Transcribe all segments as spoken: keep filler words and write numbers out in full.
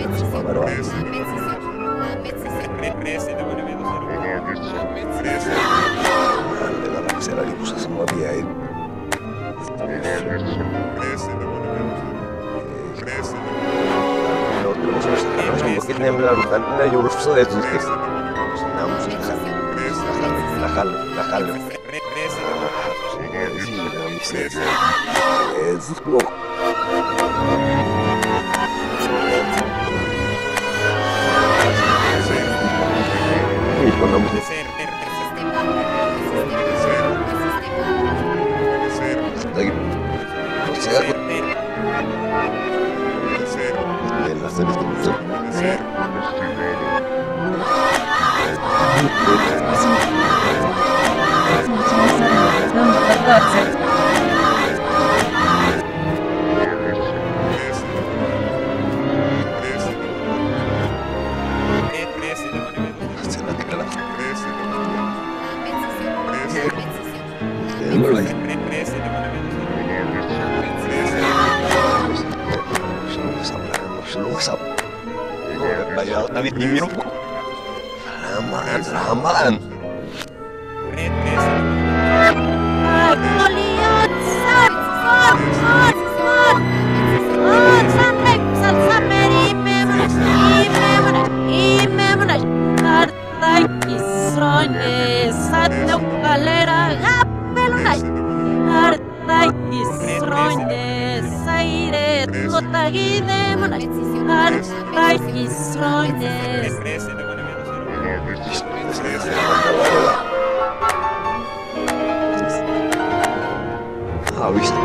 Però la sera li pusa semua biaya. Mungkin yang melakukan na jurus sa etos que namus nakal nakal Jesus bro Hijo no me lagi no sé algo en las series que me David Nimiro po. Salamat, salamat. Goliat, sat, sat, sat, sat. Oh, sampai, sat, sampai imemunas, imemunas, imemunas. Karta Israel, sat no galera, gapelunas. Karta Israel, saire, totagidemunas. Karta Israel. Ah, viste.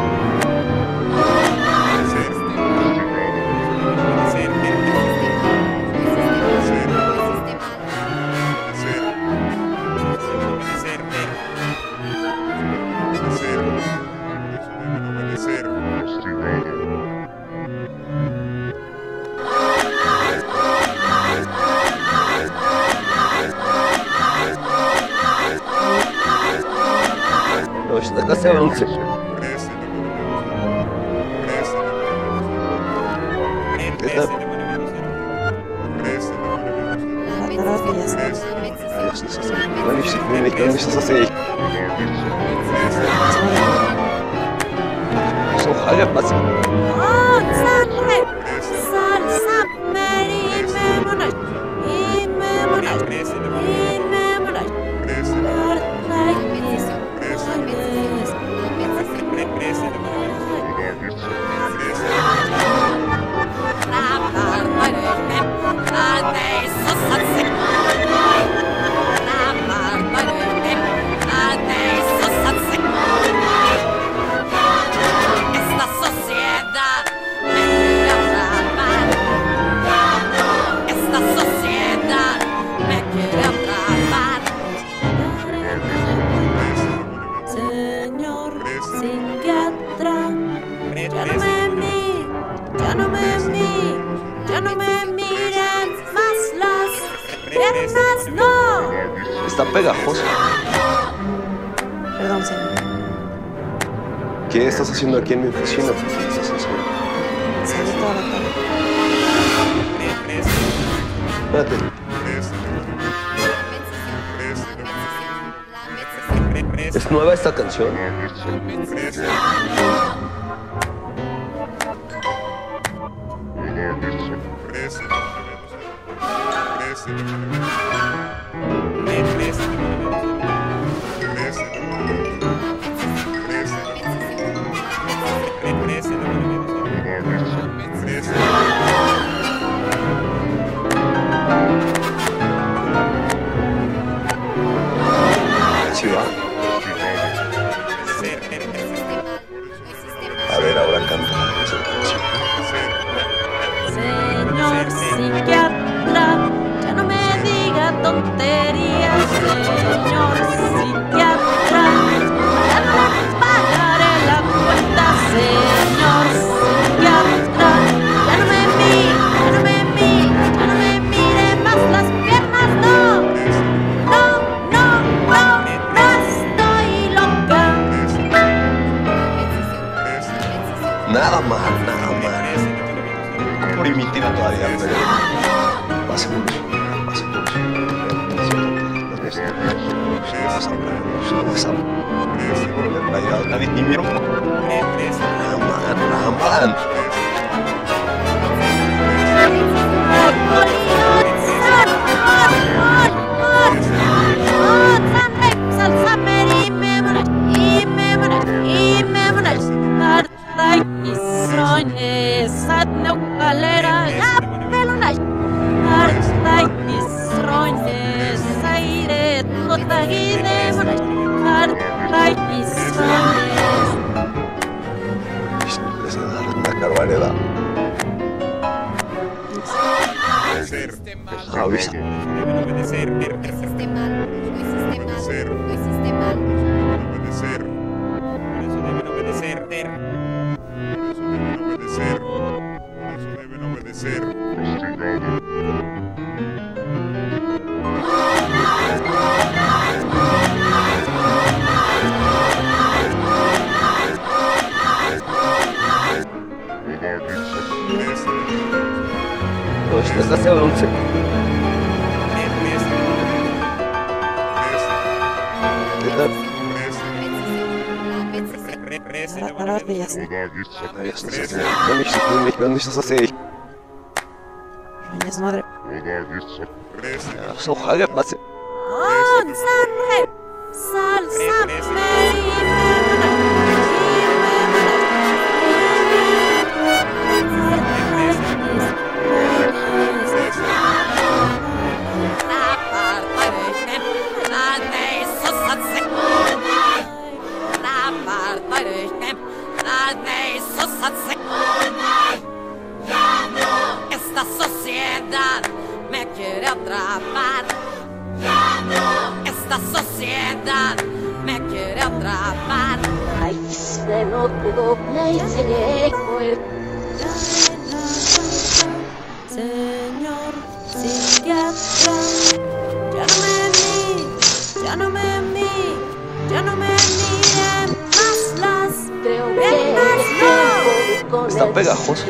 Está casi a once. ¿Qué tal? Magnifique, что состоит. Что халя пас. Oh, sampai, sat, sampai imemunas, imemunas, imemunas. Karta Está pegajoso. Perdón, señor. ¿Qué estás haciendo aquí en mi oficina? ¿Qué estás haciendo? Salí toda la tarde. Espérate. ¿Es nueva esta canción? Sí va. A ver, ahora canta esa canción. Señor psiquiatra, ya no me diga tonterías. Señor psiquiatra, ya no le pagaré la cuenta. Señor psiquiatra, ya no me mire, ya no me mire, ya no me mire más las piernas. No, no, no, no, no estoy loca. Nada mal, nada mal. Primitiva todavía, pero Pase mucho, pase mucho. Raman, una barbaridad. Avisa. No, esta está once. Ahora que ya está. ¿Dónde estás así? Es madre. So, haga pase. Esta sociedad me quiere atrapar. Esta sociedad me quiere atrapar. Ay, se no doble y se Señor psiquiatra, ya no me mire, ya no me mire, ya no me mire más las creo piernas, no. con Está pegajoso.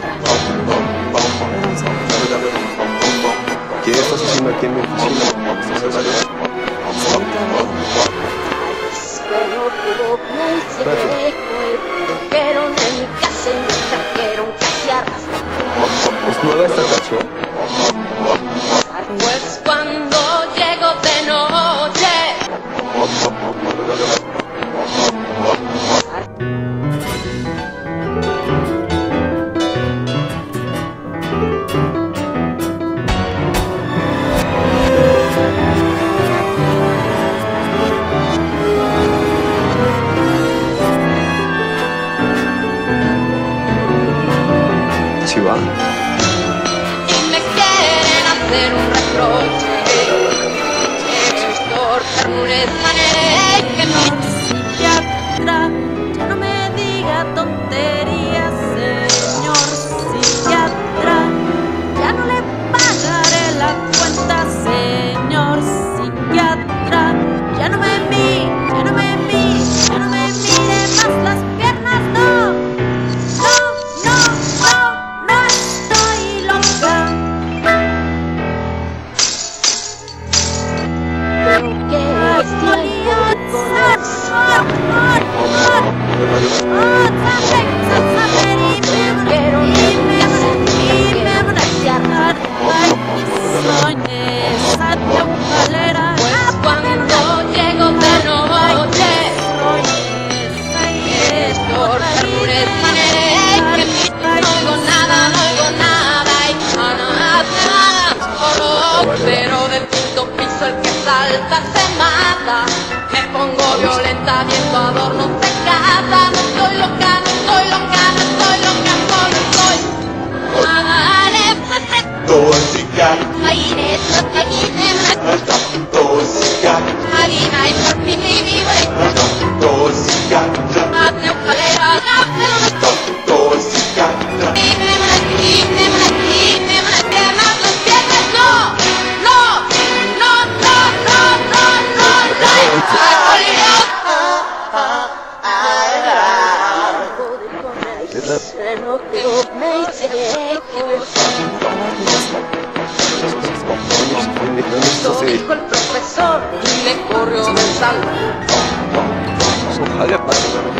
¿Qué estás haciendo aquí en mi oficina? ¿Estás en la pero en mi casa y me trajeron casi arrastrando. ¿Es nueva esta canción? Pues cuando llego de noche Sí va. y me quieren hacer un reproche, doctor Carmureza que no Psiquiatra, ya no me diga tonterías, señor psiquiatra, ya no le pagaré la cuenta, señor psiquiatra, ya no me mire, ya no me mire, ya no me mire más las piernas, no, no, no, no, no estoy loca. Pues cuando llego de noche, doctor Carmureza que no oigo nada, no oigo nada y no hace nada, solo pero del quinto piso el que salta se mata. Me pongo violenta viendo adornos de casa. No estoy loca, no estoy loca, no estoy loca, solo estoy nada. Tóxica, Aire, tóxica, harina y por fin mi vida. tóxica, Hazme escalera, tóxica, dime aquí, dime aquí, dime que más los piernas. No, no, no, no, no, no, no, no, no, no, no, Sí. dijo el profesor y me corrió del salón. Su Javier,